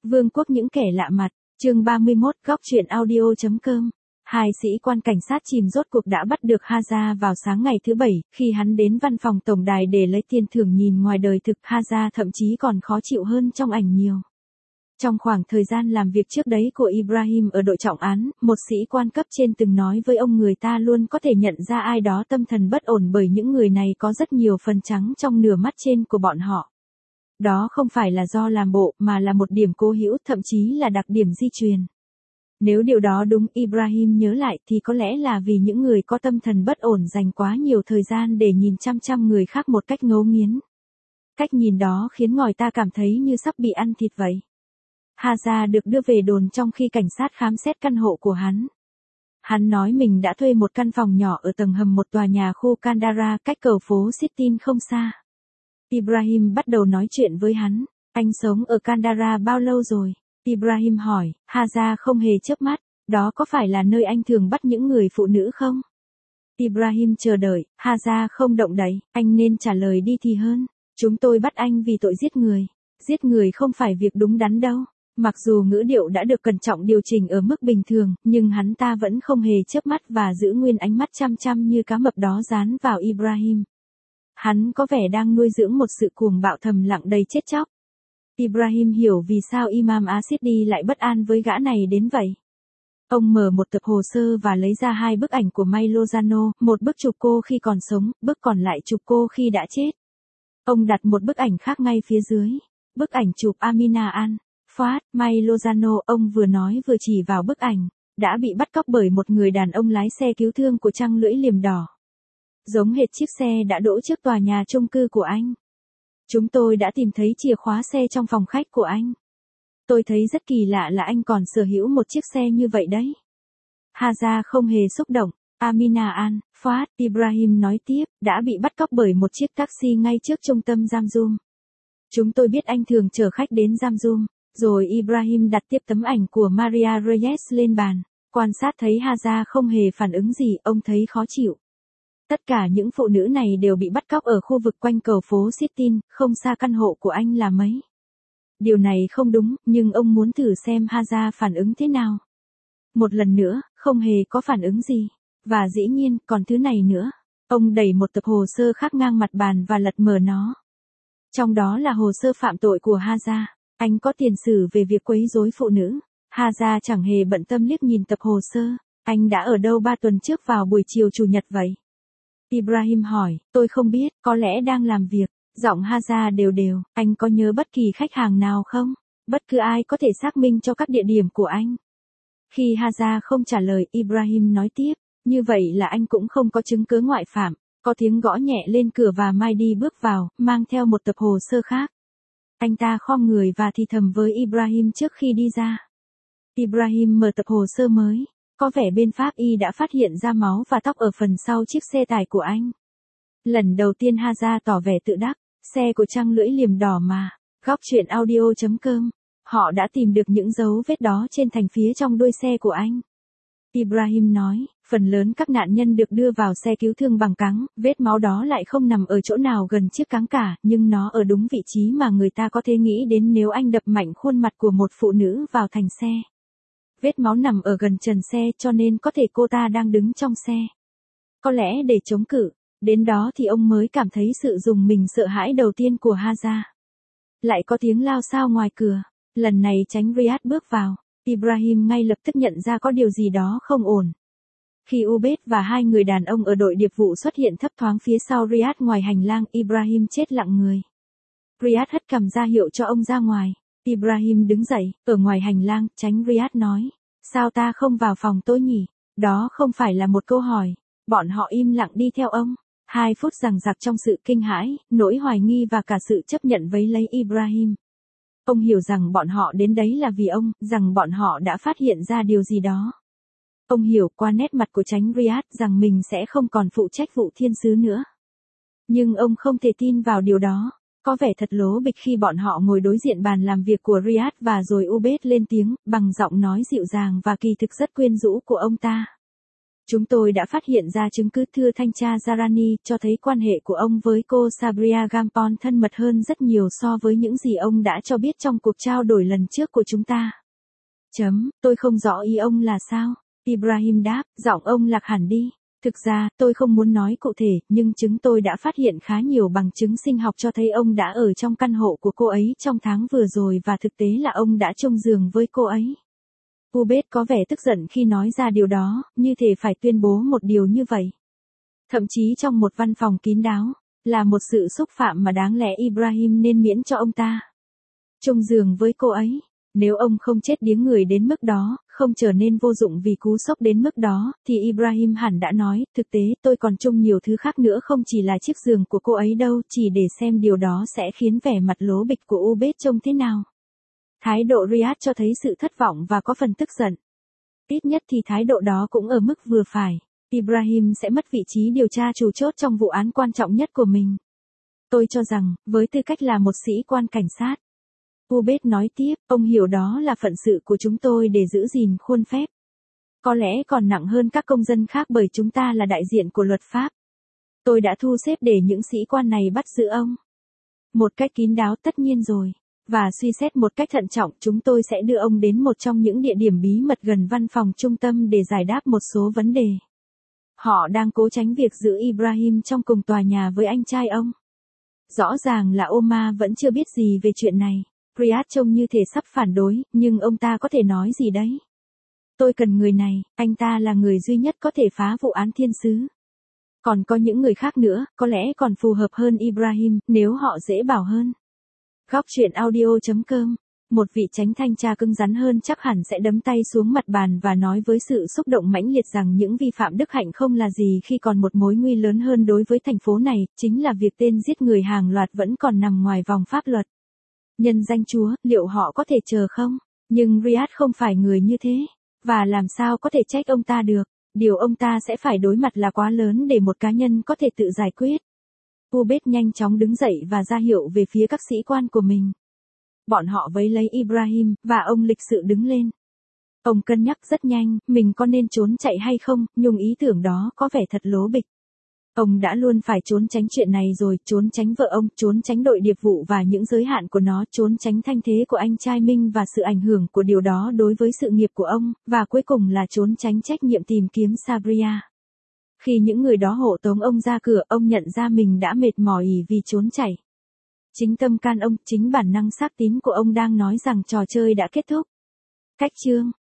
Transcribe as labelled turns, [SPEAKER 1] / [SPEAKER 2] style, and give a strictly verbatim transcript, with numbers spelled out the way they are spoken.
[SPEAKER 1] Vương quốc những kẻ lạ mặt, chương ba mươi mốt góc truyện audio.com. Hai sĩ quan cảnh sát chìm rốt cuộc đã bắt được Haza vào sáng ngày thứ Bảy, khi hắn đến văn phòng tổng đài để lấy tiền thưởng. Nhìn ngoài đời thực, Haza thậm chí còn khó chịu hơn trong ảnh nhiều. Trong khoảng thời gian làm việc trước đấy của Ibrahim ở đội trọng án, một sĩ quan cấp trên từng nói với ông người ta luôn có thể nhận ra ai đó tâm thần bất ổn bởi những người này có rất nhiều phần trắng trong nửa mắt trên của bọn họ. Đó không phải là do làm bộ mà là một điểm cố hữu, thậm chí là đặc điểm di truyền. Nếu điều đó đúng, Ibrahim nhớ lại, thì có lẽ là vì những người có tâm thần bất ổn dành quá nhiều thời gian để nhìn chăm chăm người khác một cách ngấu nghiến. Cách nhìn đó khiến người ta cảm thấy như sắp bị ăn thịt vậy. Haza được đưa về đồn trong khi cảnh sát khám xét căn hộ của hắn. Hắn nói mình đã thuê một căn phòng nhỏ ở tầng hầm một tòa nhà khu Kandara cách cầu phố Sittin không xa. Ibrahim bắt đầu nói chuyện với hắn. Anh sống ở Kandara bao lâu rồi? Ibrahim hỏi. Haza không hề chớp mắt. Đó có phải là nơi anh thường bắt những người phụ nữ không? Ibrahim chờ đợi. Haza không động đậy. Anh nên trả lời đi thì hơn. Chúng tôi bắt anh vì tội giết người. Giết người không phải việc đúng đắn đâu. Mặc dù ngữ điệu đã được cẩn trọng điều chỉnh ở mức bình thường, nhưng hắn ta vẫn không hề chớp mắt và giữ nguyên ánh mắt chăm chăm như cá mập đó dán vào Ibrahim. Hắn có vẻ đang nuôi dưỡng một sự cuồng bạo thầm lặng đầy chết chóc. Ibrahim hiểu vì sao Imam Asidi lại bất an với gã này đến vậy. Ông mở một tập hồ sơ và lấy ra hai bức ảnh của May Lozano, một bức chụp cô khi còn sống, bức còn lại chụp cô khi đã chết. Ông đặt một bức ảnh khác ngay phía dưới. Bức ảnh chụp Amina An. Fuad, May Lozano, ông vừa nói vừa chỉ vào bức ảnh, đã bị bắt cóc bởi một người đàn ông lái xe cứu thương của trăng lưỡi liềm đỏ. Giống hệt chiếc xe đã đỗ trước tòa nhà chung cư của anh. Chúng tôi đã tìm thấy chìa khóa xe trong phòng khách của anh. Tôi thấy rất kỳ lạ là anh còn sở hữu một chiếc xe như vậy đấy. Haza không hề xúc động. Amina An, Fuad, Ibrahim nói tiếp, đã bị bắt cóc bởi một chiếc taxi ngay trước trung tâm Jamzum. Chúng tôi biết anh thường chở khách đến Jamzum. Rồi Ibrahim đặt tiếp tấm ảnh của Maria Reyes lên bàn. Quan sát thấy Haza không hề phản ứng gì, ông thấy khó chịu. Tất cả những phụ nữ này đều bị bắt cóc ở khu vực quanh cầu phố Sittin, không xa căn hộ của anh là mấy. Điều này không đúng, nhưng ông muốn thử xem Haza phản ứng thế nào. Một lần nữa, không hề có phản ứng gì. Và dĩ nhiên, còn thứ này nữa. Ông đẩy một tập hồ sơ khác ngang mặt bàn và lật mở nó. Trong đó là hồ sơ phạm tội của Haza. Anh có tiền sử về việc quấy rối phụ nữ. Haza chẳng hề bận tâm liếc nhìn tập hồ sơ. Anh đã ở đâu ba tuần trước vào buổi chiều chủ nhật vậy? Ibrahim hỏi. Tôi không biết, có lẽ đang làm việc. Giọng Haza đều đều. Anh có nhớ bất kỳ khách hàng nào không? Bất cứ ai có thể xác minh cho các địa điểm của anh. Khi Haza không trả lời, Ibrahim nói tiếp. Như vậy là anh cũng không có chứng cứ ngoại phạm. Có tiếng gõ nhẹ lên cửa và Maidi bước vào, mang theo một tập hồ sơ khác. Anh ta khom người và thì thầm với Ibrahim trước khi đi ra. Ibrahim mở tập hồ sơ mới. Có vẻ bên Pháp y đã phát hiện ra máu và tóc ở phần sau chiếc xe tải của anh. Lần đầu tiên Haza tỏ vẻ tự đắc. Xe của trăng lưỡi liềm đỏ mà. Góc truyện audio.com. Họ đã tìm được những dấu vết đó trên thành phía trong đuôi xe của anh. Ibrahim nói, phần lớn các nạn nhân được đưa vào xe cứu thương bằng cáng, vết máu đó lại không nằm ở chỗ nào gần chiếc cáng cả, nhưng nó ở đúng vị trí mà người ta có thể nghĩ đến nếu anh đập mạnh khuôn mặt của một phụ nữ vào thành xe. Vết máu nằm ở gần trần xe cho nên có thể cô ta đang đứng trong xe. Có lẽ để chống cự, đến đó thì ông mới cảm thấy sự rùng mình sợ hãi đầu tiên của Haza. Lại có tiếng lao xao ngoài cửa, lần này Chánh Riyad bước vào. Ibrahim ngay lập tức nhận ra có điều gì đó không ổn. Khi Ubed và hai người đàn ông ở đội điệp vụ xuất hiện thấp thoáng phía sau Riyad ngoài hành lang, Ibrahim chết lặng người. Riyad hất cằm ra hiệu cho ông ra ngoài. Ibrahim đứng dậy, ở ngoài hành lang, Chánh Riyad nói. Sao ta không vào phòng tôi nhỉ? Đó không phải là một câu hỏi. Bọn họ im lặng đi theo ông. Hai phút giằng giặc trong sự kinh hãi, nỗi hoài nghi và cả sự chấp nhận vấy lấy Ibrahim. Ông hiểu rằng bọn họ đến đấy là vì ông, rằng bọn họ đã phát hiện ra điều gì đó. Ông hiểu qua nét mặt của Chánh Riyad rằng mình sẽ không còn phụ trách vụ thiên sứ nữa. Nhưng ông không thể tin vào điều đó. Có vẻ thật lố bịch khi bọn họ ngồi đối diện bàn làm việc của Riyad và rồi Ubed lên tiếng, bằng giọng nói dịu dàng và kỳ thực rất quyến rũ của ông ta. Chúng tôi đã phát hiện ra chứng cứ thưa thanh tra Zarani cho thấy quan hệ của ông với cô Sabria Gampon thân mật hơn rất nhiều so với những gì ông đã cho biết trong cuộc trao đổi lần trước của chúng ta. Chấm, tôi không rõ ý ông là sao? Ibrahim đáp, giọng ông lạc hẳn đi. Thực ra, tôi không muốn nói cụ thể, nhưng chúng tôi đã phát hiện khá nhiều bằng chứng sinh học cho thấy ông đã ở trong căn hộ của cô ấy trong tháng vừa rồi và thực tế là ông đã chung giường với cô ấy. Ubed có vẻ tức giận khi nói ra điều đó, như thể phải tuyên bố một điều như vậy. Thậm chí trong một văn phòng kín đáo, là một sự xúc phạm mà đáng lẽ Ibrahim nên miễn cho ông ta. Chung giường với cô ấy. Nếu ông không chết điếng người đến mức đó, không trở nên vô dụng vì cú sốc đến mức đó, thì Ibrahim hẳn đã nói, thực tế tôi còn chung nhiều thứ khác nữa không chỉ là chiếc giường của cô ấy đâu, chỉ để xem điều đó sẽ khiến vẻ mặt lố bịch của Ubed trông thế nào. Thái độ Riyad cho thấy sự thất vọng và có phần tức giận. Ít nhất thì thái độ đó cũng ở mức vừa phải. Ibrahim sẽ mất vị trí điều tra chủ chốt trong vụ án quan trọng nhất của mình. Tôi cho rằng, với tư cách là một sĩ quan cảnh sát, Ubed nói tiếp, ông hiểu đó là phận sự của chúng tôi để giữ gìn khuôn phép. Có lẽ còn nặng hơn các công dân khác bởi chúng ta là đại diện của luật pháp. Tôi đã thu xếp để những sĩ quan này bắt giữ ông. Một cách kín đáo tất nhiên rồi. Và suy xét một cách thận trọng chúng tôi sẽ đưa ông đến một trong những địa điểm bí mật gần văn phòng trung tâm để giải đáp một số vấn đề. Họ đang cố tránh việc giữ Ibrahim trong cùng tòa nhà với anh trai ông. Rõ ràng là Omar vẫn chưa biết gì về chuyện này. Riyad trông như thể sắp phản đối, nhưng ông ta có thể nói gì đấy? Tôi cần người này, anh ta là người duy nhất có thể phá vụ án thiên sứ. Còn có những người khác nữa, có lẽ còn phù hợp hơn Ibrahim, nếu họ dễ bảo hơn. Góc truyện audio chấm com. Một vị chánh thanh tra cứng rắn hơn chắc hẳn sẽ đấm tay xuống mặt bàn và nói với sự xúc động mãnh liệt rằng những vi phạm đức hạnh không là gì khi còn một mối nguy lớn hơn đối với thành phố này, chính là việc tên giết người hàng loạt vẫn còn nằm ngoài vòng pháp luật. Nhân danh Chúa, liệu họ có thể chờ không? Nhưng Riyad không phải người như thế. Và làm sao có thể trách ông ta được? Điều ông ta sẽ phải đối mặt là quá lớn để một cá nhân có thể tự giải quyết. Ubed nhanh chóng đứng dậy và ra hiệu về phía các sĩ quan của mình. Bọn họ vây lấy Ibrahim, và ông lịch sự đứng lên. Ông cân nhắc rất nhanh, mình có nên trốn chạy hay không, nhưng ý tưởng đó có vẻ thật lố bịch. Ông đã luôn phải trốn tránh chuyện này rồi, trốn tránh vợ ông, trốn tránh đội điệp vụ và những giới hạn của nó, trốn tránh thanh thế của anh trai Minh và sự ảnh hưởng của điều đó đối với sự nghiệp của ông, và cuối cùng là trốn tránh trách nhiệm tìm kiếm Sabria. Khi những người đó hộ tống ông ra cửa, ông nhận ra mình đã mệt mỏi vì trốn chạy. Chính tâm can ông, chính bản năng xác tín của ông đang nói rằng trò chơi đã kết thúc. Cách chương